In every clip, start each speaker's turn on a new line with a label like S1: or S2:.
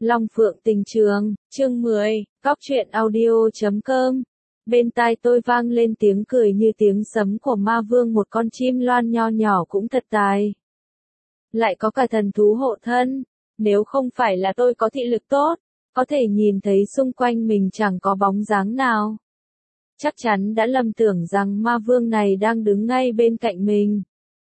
S1: Long Phượng Tình Trường, chương 10, Góc truyện audio.com. Bên tai tôi vang lên tiếng cười như tiếng sấm của ma vương, một con chim loan nho nhỏ cũng thật tài. Lại có cả thần thú hộ thân, nếu không phải là tôi có thị lực tốt, có thể nhìn thấy xung quanh mình chẳng có bóng dáng nào. Chắc chắn đã lầm tưởng rằng ma vương này đang đứng ngay bên cạnh mình.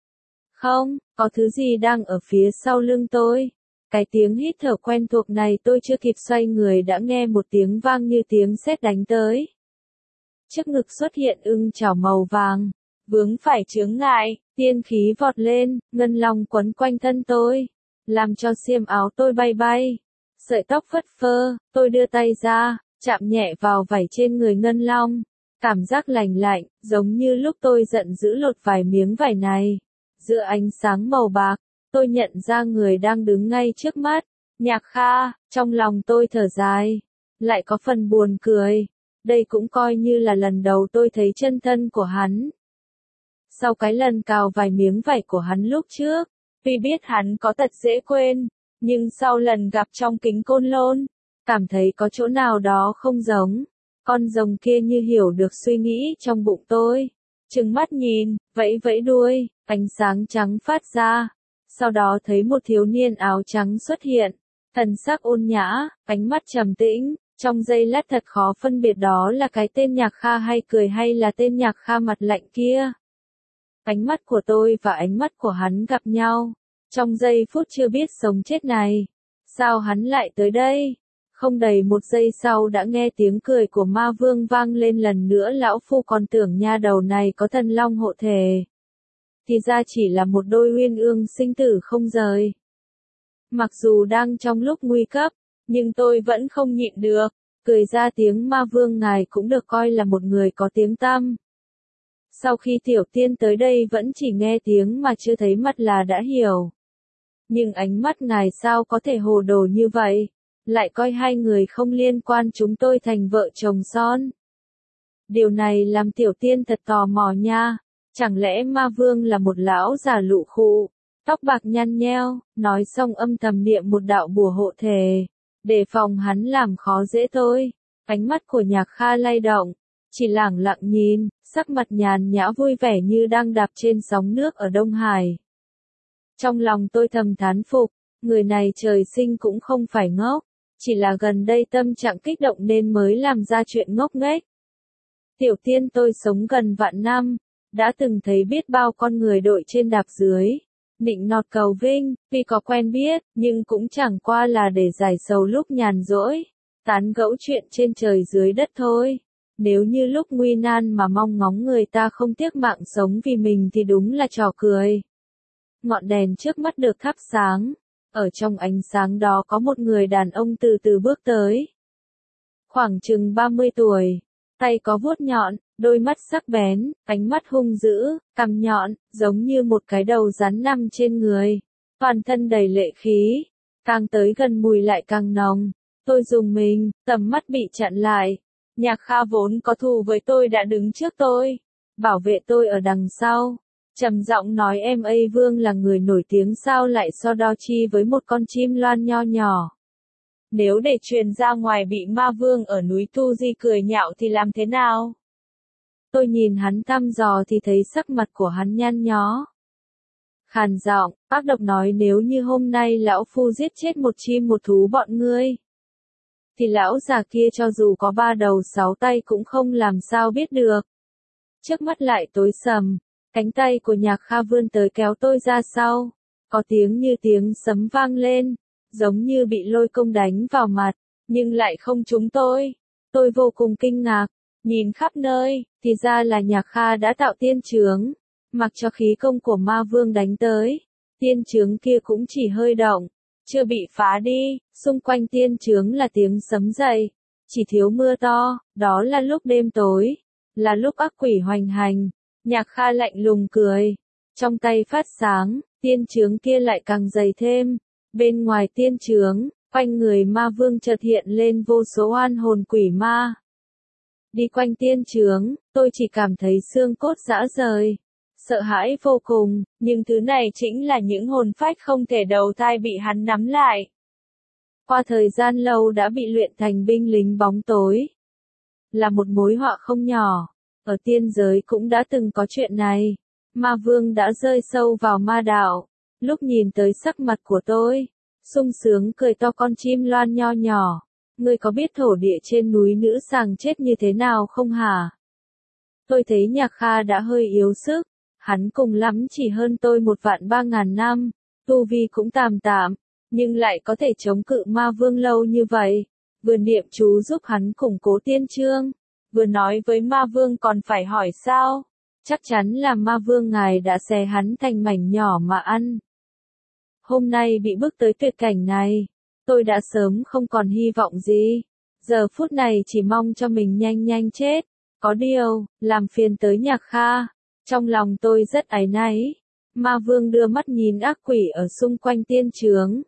S1: Không, có thứ gì đang ở phía sau lưng tôi. Cái tiếng hít thở quen thuộc này tôi chưa kịp xoay người đã nghe một tiếng vang như tiếng sét đánh tới. Trước ngực xuất hiện ưng chảo màu vàng, vướng phải chướng ngại, tiên khí vọt lên, ngân long quấn quanh thân tôi, làm cho xiêm áo tôi bay bay. Sợi tóc phất phơ, tôi đưa tay ra, chạm nhẹ vào vảy trên người ngân long. Cảm giác lành lạnh, giống như lúc tôi giận dữ lột vài miếng vải này. Giữa ánh sáng màu bạc, tôi nhận ra người đang đứng ngay trước mắt, Nhạc Kha. Trong lòng tôi thở dài, lại có phần buồn cười. Đây cũng coi như là lần đầu tôi thấy chân thân của hắn. Sau cái lần cào vài miếng vải của hắn lúc trước, tuy biết hắn có tật dễ quên, nhưng sau lần gặp trong kính Côn Lôn, cảm thấy có chỗ nào đó không giống. Con rồng kia như hiểu được suy nghĩ trong bụng tôi, trừng mắt nhìn, vẫy vẫy đuôi, ánh sáng trắng phát ra. Sau đó thấy một thiếu niên áo trắng xuất hiện, thần sắc ôn nhã, ánh mắt trầm tĩnh, trong giây lát thật khó phân biệt đó là cái tên Nhạc Kha hay cười hay là tên Nhạc Kha mặt lạnh kia. Ánh mắt của tôi và ánh mắt của hắn gặp nhau, trong giây phút chưa biết sống chết này. Sao hắn lại tới đây? Không đầy một giây sau đã nghe tiếng cười của ma vương vang lên lần nữa. Lão phu còn tưởng nha đầu này có thần long hộ thể, thì ra chỉ là một đôi uyên ương sinh tử không rời. Mặc dù đang trong lúc nguy cấp, nhưng tôi vẫn không nhịn được, cười ra tiếng. Ma vương ngài cũng được coi là một người có tiếng tăm. Sau khi tiểu tiên tới đây vẫn chỉ nghe tiếng mà chưa thấy mặt là đã hiểu. Nhưng ánh mắt ngài sao có thể hồ đồ như vậy, lại coi hai người không liên quan chúng tôi thành vợ chồng son. Điều này làm tiểu tiên thật tò mò nha. Chẳng lẽ ma vương là một lão già lụ khụ, tóc bạc nhăn nheo, nói xong âm thầm niệm một đạo bùa hộ thể, để phòng hắn làm khó dễ tôi. Ánh mắt của Nhạc Kha lay động, chỉ lẳng lặng nhìn, sắc mặt nhàn nhã vui vẻ như đang đạp trên sóng nước ở Đông Hải. Trong lòng tôi thầm thán phục, người này trời sinh cũng không phải ngốc, chỉ là gần đây tâm trạng kích động nên mới làm ra chuyện ngốc nghếch. Tiểu tiên tôi sống gần vạn năm, đã từng thấy biết bao con người đội trên đạp dưới, nịnh nọt cầu vinh, tuy có quen biết, nhưng cũng chẳng qua là để giải sầu lúc nhàn rỗi, tán gẫu chuyện trên trời dưới đất thôi. Nếu như lúc nguy nan mà mong ngóng người ta không tiếc mạng sống vì mình thì đúng là trò cười. Ngọn đèn trước mắt được thắp sáng, ở trong ánh sáng đó có một người đàn ông từ từ bước tới. Khoảng chừng 30 tuổi, tay có vuốt nhọn, đôi mắt sắc bén, ánh mắt hung dữ, cằm nhọn, giống như một cái đầu rắn nằm trên người. Toàn thân đầy lệ khí, càng tới gần mùi lại càng nồng. Tôi rùng mình, tầm mắt bị chặn lại. Nhạc Kha vốn có thù với tôi đã đứng trước tôi, bảo vệ tôi ở đằng sau. Trầm giọng nói em ấy vương là người nổi tiếng sao lại so đo chi với một con chim loan nho nhỏ. Nếu để truyền ra ngoài bị ma vương ở núi Tu Di cười nhạo thì làm thế nào? Tôi nhìn hắn thăm dò thì thấy sắc mặt của hắn nhăn nhó. Khàn giọng, ác độc nói nếu như hôm nay lão phu giết chết một chim một thú bọn ngươi, thì lão già kia cho dù có 3 đầu 6 tay cũng không làm sao biết được. Trước mắt lại tối sầm, cánh tay của Nhạc Kha vươn tới kéo tôi ra sau. Có tiếng như tiếng sấm vang lên, giống như bị lôi công đánh vào mặt, nhưng lại không trúng tôi. Tôi vô cùng kinh ngạc, nhìn khắp nơi, thì ra là Nhạc Kha đã tạo tiên chướng, mặc cho khí công của ma vương đánh tới. Tiên chướng kia cũng chỉ hơi động, chưa bị phá đi, xung quanh tiên chướng là tiếng sấm dậy, chỉ thiếu mưa to. Đó là lúc đêm tối, là lúc ác quỷ hoành hành. Nhạc Kha lạnh lùng cười, trong tay phát sáng, tiên chướng kia lại càng dày thêm. Bên ngoài tiên chướng, quanh người ma vương chợt hiện lên vô số oan hồn quỷ ma. Đi quanh tiên chướng, tôi chỉ cảm thấy xương cốt rã rời, sợ hãi vô cùng, nhưng thứ này chính là những hồn phách không thể đầu thai bị hắn nắm lại. qua thời gian lâu đã bị luyện thành binh lính bóng tối. Là một mối họa không nhỏ, ở tiên giới cũng đã từng có chuyện này. Ma vương đã rơi sâu vào ma đạo, lúc nhìn tới sắc mặt của tôi, sung sướng cười to con chim loan nho nhỏ. Ngươi có biết thổ địa trên núi nữ sàng chết như thế nào không hả? Tôi thấy Nhạc Kha đã hơi yếu sức, hắn cùng lắm chỉ hơn tôi 1.300.000 năm, tu vi cũng tạm tạm, nhưng lại có thể chống cự ma vương lâu như vậy. Vừa niệm chú giúp hắn củng cố tiên chương, vừa nói với ma vương còn phải hỏi sao? Chắc chắn là ma vương ngài đã xé hắn thành mảnh nhỏ mà ăn. Hôm nay bị bước tới tuyệt cảnh này, tôi đã sớm không còn hy vọng gì. Giờ phút này chỉ mong cho mình nhanh nhanh chết. Có điều, làm phiền tới Nhạc Kha. Trong lòng tôi rất áy náy. Ma vương đưa mắt nhìn ác quỷ ở xung quanh tiên trướng.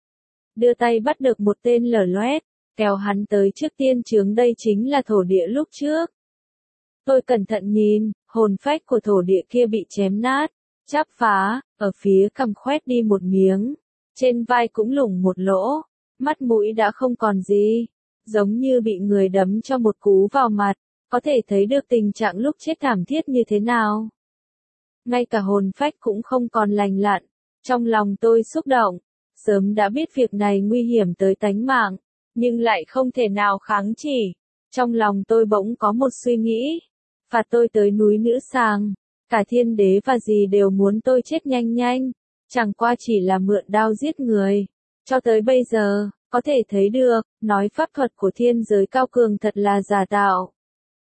S1: Đưa tay bắt được một tên lở loét, kéo hắn tới trước tiên trướng, đây chính là thổ địa lúc trước. Tôi cẩn thận nhìn, hồn phách của thổ địa kia bị chém nát, chắp phá, ở phía cằm khoét đi một miếng, trên vai cũng lủng một lỗ, mắt mũi đã không còn gì, giống như bị người đấm cho một cú vào mặt, có thể thấy được tình trạng lúc chết thảm thiết như thế nào. Ngay cả hồn phách cũng không còn lành lặn, trong lòng tôi xúc động, sớm đã biết việc này nguy hiểm tới tánh mạng, nhưng lại không thể nào kháng chỉ. Trong lòng tôi bỗng có một suy nghĩ, phạt tôi tới núi nữ sàng, cả thiên đế và gì đều muốn tôi chết nhanh nhanh, chẳng qua chỉ là mượn đao giết người. Cho tới bây giờ, có thể thấy được, nói pháp thuật của thiên giới cao cường thật là giả tạo.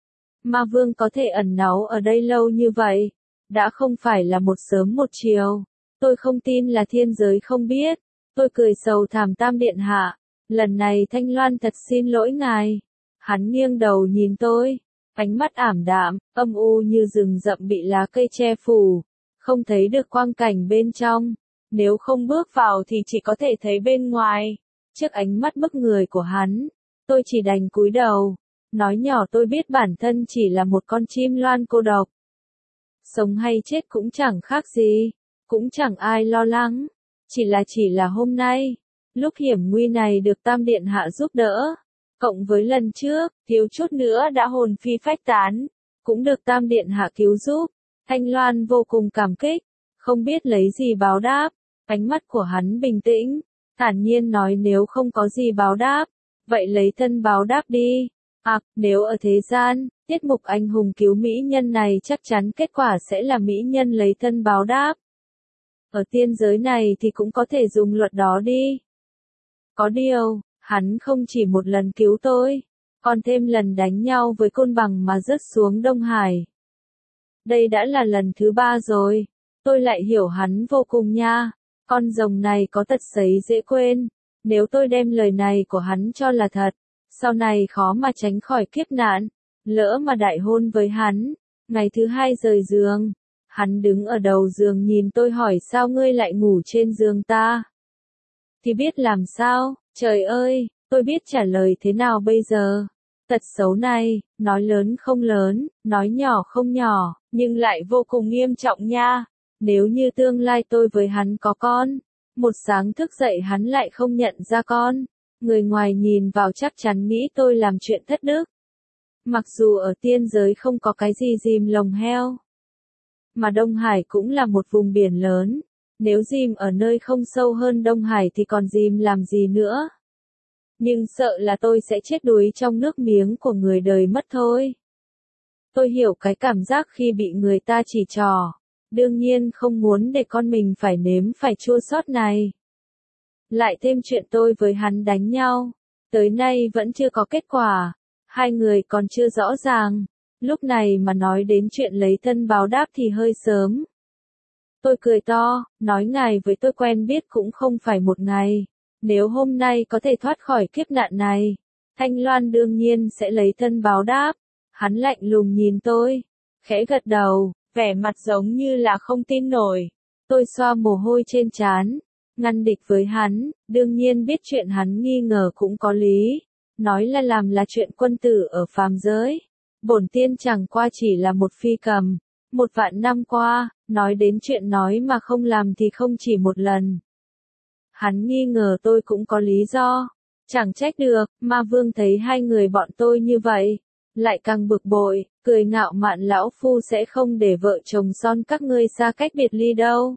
S1: Ma vương có thể ẩn náu ở đây lâu như vậy, đã không phải là một sớm một chiều. Tôi không tin là thiên giới không biết. Tôi cười sầu thảm Tam điện hạ, lần này Thanh Loan thật xin lỗi ngài. Hắn nghiêng đầu nhìn tôi, ánh mắt ảm đạm, âm u như rừng rậm bị lá cây che phủ, không thấy được quang cảnh bên trong. Nếu không bước vào thì chỉ có thể thấy bên ngoài. Trước ánh mắt bức người của hắn, tôi chỉ đành cúi đầu, nói nhỏ tôi biết bản thân chỉ là một con chim loan cô độc. Sống hay chết cũng chẳng khác gì, cũng chẳng ai lo lắng. Chỉ là hôm nay, lúc hiểm nguy này được Tam điện hạ giúp đỡ, cộng với lần trước, thiếu chút nữa đã hồn phi phách tán, cũng được Tam điện hạ cứu giúp. Thanh Loan vô cùng cảm kích, không biết lấy gì báo đáp. Ánh mắt của hắn bình tĩnh, thản nhiên nói nếu không có gì báo đáp, vậy lấy thân báo đáp đi. Nếu ở thế gian, tiết mục anh hùng cứu mỹ nhân này chắc chắn kết quả sẽ là mỹ nhân lấy thân báo đáp. Ở tiên giới này thì cũng có thể dùng luật đó đi. Có điều, hắn không chỉ một lần cứu tôi, còn thêm lần đánh nhau với côn bằng mà rớt xuống Đông Hải. Đây đã là lần thứ 3 rồi, tôi lại hiểu hắn vô cùng nha. Con rồng này có tật sấy dễ quên, nếu tôi đem lời này của hắn cho là thật, sau này khó mà tránh khỏi kiếp nạn. Lỡ mà đại hôn với hắn, ngày thứ 2 rời giường, hắn đứng ở đầu giường nhìn tôi hỏi sao ngươi lại ngủ trên giường ta? Thì biết làm sao, trời ơi, tôi biết trả lời thế nào bây giờ. Tật xấu này, nói lớn không lớn, nói nhỏ không nhỏ, nhưng lại vô cùng nghiêm trọng nha. Nếu như tương lai tôi với hắn có con, một sáng thức dậy hắn lại không nhận ra con, người ngoài nhìn vào chắc chắn nghĩ tôi làm chuyện thất đức. Mặc dù ở tiên giới không có cái gì dìm lồng heo, mà Đông Hải cũng là một vùng biển lớn, nếu dìm ở nơi không sâu hơn Đông Hải thì còn dìm làm gì nữa. Nhưng sợ là tôi sẽ chết đuối trong nước miếng của người đời mất thôi. Tôi hiểu cái cảm giác khi bị người ta chỉ trỏ, đương nhiên không muốn để con mình phải nếm phải chua xót này. Lại thêm chuyện tôi với hắn đánh nhau, tới nay vẫn chưa có kết quả, hai người còn chưa rõ ràng, lúc này mà nói đến chuyện lấy thân báo đáp thì hơi sớm. Tôi cười to, nói ngài với tôi quen biết cũng không phải một ngày, nếu hôm nay có thể thoát khỏi kiếp nạn này, Thanh Loan đương nhiên sẽ lấy thân báo đáp. Hắn lạnh lùng nhìn tôi, khẽ gật đầu, vẻ mặt giống như là không tin nổi. Tôi xoa mồ hôi trên trán, ngăn địch với hắn, đương nhiên biết chuyện hắn nghi ngờ cũng có lý. Nói là làm là chuyện quân tử ở phàm giới. Bổn tiên chẳng qua chỉ là một phi cầm. 1.000.000 năm qua, nói đến chuyện nói mà không làm thì không chỉ một lần. Hắn nghi ngờ tôi cũng có lý do. Chẳng trách được, ma vương thấy hai người bọn tôi như vậy, lại càng bực bội, cười ngạo mạn lão phu sẽ không để vợ chồng son các ngươi xa cách biệt ly đâu.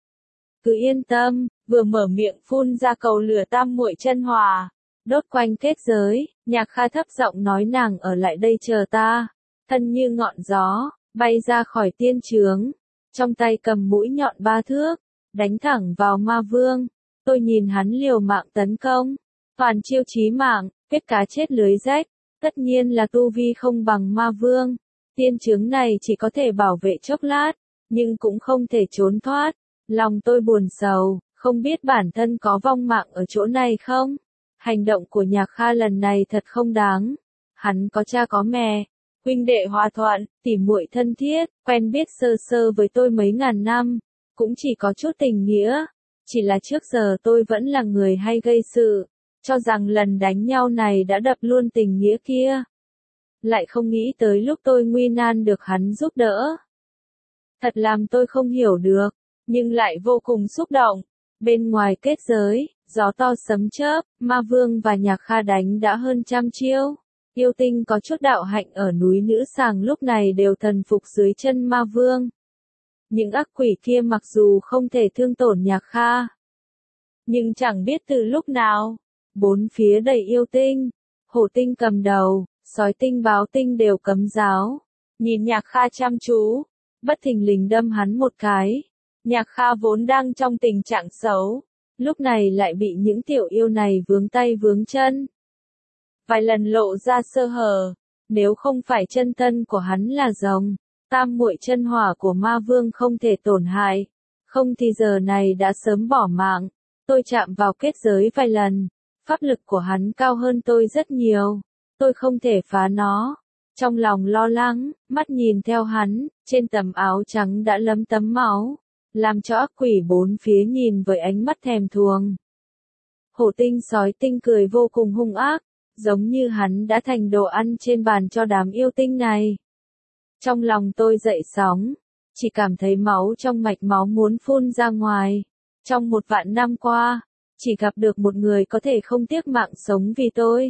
S1: Cứ yên tâm, vừa mở miệng phun ra cầu lửa tam muội chân hòa, đốt quanh kết giới, Nhạc Kha thấp giọng nói nàng ở lại đây chờ ta, thân như ngọn gió, bay ra khỏi tiên trướng, trong tay cầm mũi nhọn 3 thước, đánh thẳng vào ma vương. Tôi nhìn hắn liều mạng tấn công, toàn chiêu chí mạng, kết cá chết lưới rách, tất nhiên là tu vi không bằng ma vương. Tiên trướng này chỉ có thể bảo vệ chốc lát, nhưng cũng không thể trốn thoát. Lòng tôi buồn sầu, không biết bản thân có vong mạng ở chỗ này không? Hành động của Nhạc Kha lần này thật không đáng. Hắn có cha có mẹ, huynh đệ hòa thuận, tỉ muội thân thiết, quen biết sơ sơ với tôi mấy ngàn năm, cũng chỉ có chút tình nghĩa. Chỉ là trước giờ tôi vẫn là người hay gây sự, cho rằng lần đánh nhau này đã đập luôn tình nghĩa kia. Lại không nghĩ tới lúc tôi nguy nan được hắn giúp đỡ. Thật làm tôi không hiểu được, nhưng lại vô cùng xúc động. Bên ngoài kết giới, gió to sấm chớp, ma vương và Nhạc Kha đánh đã hơn 100 chiêu. Yêu tinh có chút đạo hạnh ở núi Nữ Sàng lúc này đều thần phục dưới chân ma vương. Những ác quỷ kia mặc dù không thể thương tổn Nhạc Kha, nhưng chẳng biết từ lúc nào, bốn phía đầy yêu tinh, hổ tinh cầm đầu, sói tinh báo tinh đều cấm giáo. Nhìn Nhạc Kha chăm chú, bất thình lình đâm hắn một cái. Nhạc Kha vốn đang trong tình trạng xấu, lúc này lại bị những tiểu yêu này vướng tay vướng chân. Vài lần lộ ra sơ hở, nếu không phải chân thân của hắn là rồng, tam muội chân hỏa của ma vương không thể tổn hại, không thì giờ này đã sớm bỏ mạng. Tôi chạm vào kết giới vài lần, pháp lực của hắn cao hơn tôi rất nhiều, tôi không thể phá nó. Trong lòng lo lắng, mắt nhìn theo hắn, trên tấm áo trắng đã lấm tấm máu, làm cho ác quỷ bốn phía nhìn với ánh mắt thèm thuồng. Hổ tinh sói tinh cười vô cùng hung ác, giống như hắn đã thành đồ ăn trên bàn cho đám yêu tinh này. Trong lòng tôi dậy sóng, chỉ cảm thấy máu trong mạch máu muốn phun ra ngoài. Trong 1.000 năm qua, chỉ gặp được một người có thể không tiếc mạng sống vì tôi.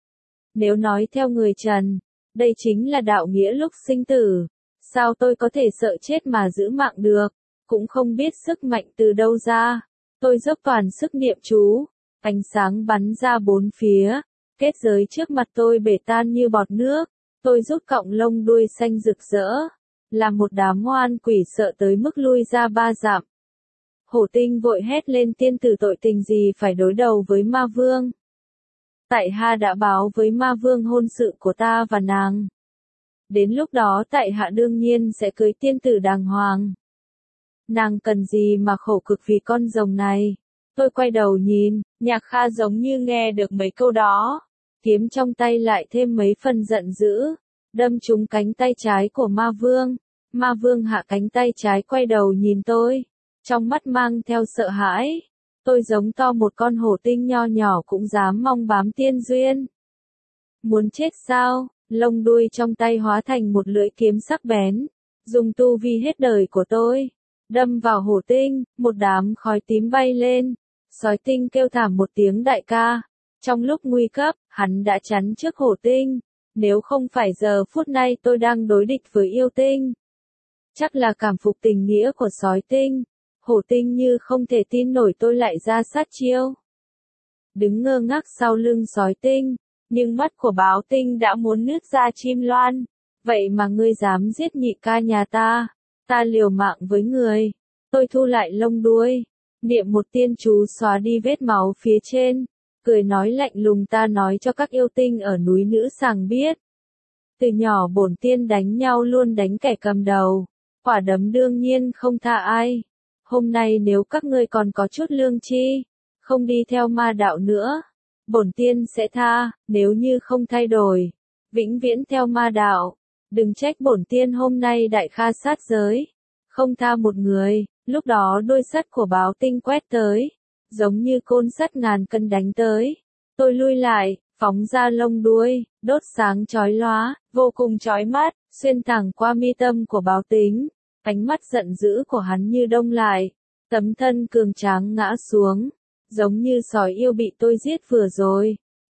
S1: Nếu nói theo người Trần, đây chính là đạo nghĩa lúc sinh tử. Sao tôi có thể sợ chết mà giữ mạng được, cũng không biết sức mạnh từ đâu ra. Tôi dốc toàn sức niệm chú, ánh sáng bắn ra bốn phía, kết giới trước mặt tôi bể tan như bọt nước. Tôi rút cọng lông đuôi xanh rực rỡ, làm một đám ngoan quỷ sợ tới mức lui ra 3 dặm. Hổ tinh vội hét lên tiên tử tội tình gì phải đối đầu với ma vương. Tại hạ đã báo với ma vương hôn sự của ta và nàng. Đến lúc đó tại hạ đương nhiên sẽ cưới tiên tử đàng hoàng. Nàng cần gì mà khổ cực vì con rồng này. Tôi quay đầu nhìn, Nhạc Kha giống như nghe được mấy câu đó. Kiếm trong tay lại thêm mấy phần giận dữ, đâm trúng cánh tay trái của ma vương. Ma vương hạ cánh tay trái quay đầu nhìn tôi, trong mắt mang theo sợ hãi. Tôi giống to một con hổ tinh nho nhỏ cũng dám mong bám tiên duyên. Muốn chết sao? Lông đuôi trong tay hóa thành một lưỡi kiếm sắc bén, dùng tu vi hết đời của tôi, đâm vào hổ tinh, một đám khói tím bay lên. Sói tinh kêu thảm một tiếng đại ca. Trong lúc nguy cấp, hắn đã chắn trước hổ tinh. Nếu không phải giờ phút này tôi đang đối địch với yêu tinh, chắc là cảm phục tình nghĩa của sói tinh. Hổ tinh như không thể tin nổi tôi lại ra sát chiêu. Đứng ngơ ngác sau lưng sói tinh, nhưng mắt của báo tinh đã muốn nứt ra chim loan. Vậy mà ngươi dám giết nhị ca nhà ta, ta liều mạng với người. Tôi thu lại lông đuôi, niệm một tiên chú xóa đi vết máu phía trên, cười nói lạnh lùng ta nói cho các yêu tinh ở núi Nữ Sàng biết. Từ nhỏ bổn tiên đánh nhau luôn đánh kẻ cầm đầu, quả đấm đương nhiên không tha ai. Hôm nay nếu các ngươi còn có chút lương tri, không đi theo ma đạo nữa, bổn tiên sẽ tha. Nếu như không thay đổi, vĩnh viễn theo ma đạo, đừng trách bổn tiên hôm nay đại kha sát giới, không tha một người. Lúc đó đôi sắt của báo tinh quét tới, giống như côn sắt ngàn cân đánh tới. Tôi lui lại, phóng ra lông đuôi, đốt sáng chói lóa, vô cùng chói mắt, xuyên thẳng qua mi tâm của báo tính. Ánh mắt giận dữ của hắn như đông lại, tấm thân cường tráng ngã xuống, giống như sói yêu bị tôi giết vừa rồi.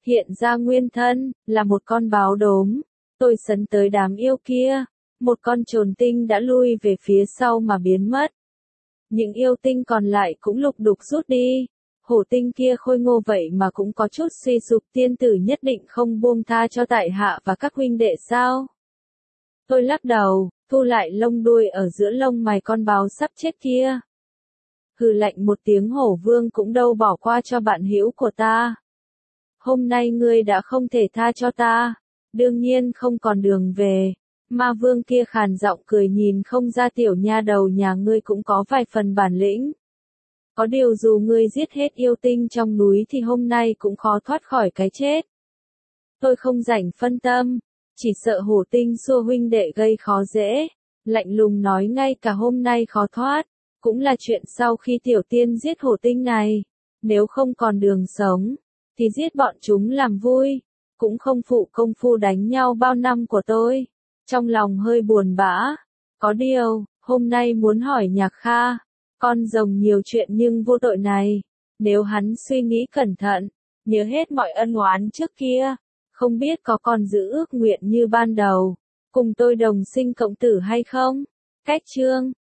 S1: Hiện ra nguyên thân, là một con báo đốm. Tôi sấn tới đám yêu kia. Một con trồn tinh đã lui về phía sau mà biến mất. Những yêu tinh còn lại cũng lục đục rút đi. Hổ tinh kia khôi ngô vậy mà cũng có chút suy sụp, tiên tử nhất định không buông tha cho tại hạ và các huynh đệ sao? Tôi lắc đầu, thu lại lông đuôi ở giữa lông mày con báo sắp chết kia. Hừ lạnh một tiếng, hổ vương cũng đâu bỏ qua cho bạn hữu của ta. Hôm nay ngươi đã không thể tha cho ta, đương nhiên không còn đường về. Ma vương kia khàn giọng cười, nhìn không ra tiểu nha đầu nhà ngươi cũng có vài phần bản lĩnh. Có điều dù ngươi giết hết yêu tinh trong núi thì hôm nay cũng khó thoát khỏi cái chết. Tôi không rảnh phân tâm, chỉ sợ hổ tinh xua huynh đệ gây khó dễ. Lạnh lùng nói, ngay cả hôm nay khó thoát, cũng là chuyện sau khi tiểu tiên giết hổ tinh này. Nếu không còn đường sống, thì giết bọn chúng làm vui, cũng không phụ công phu đánh nhau bao năm của tôi. Trong lòng hơi buồn bã, có điều, hôm nay muốn hỏi Nhạc Kha, con rồng nhiều chuyện nhưng vô tội này, nếu hắn suy nghĩ cẩn thận, nhớ hết mọi ân oán trước kia, không biết có còn giữ ước nguyện như ban đầu, cùng tôi đồng sinh cộng tử hay không? Cách chương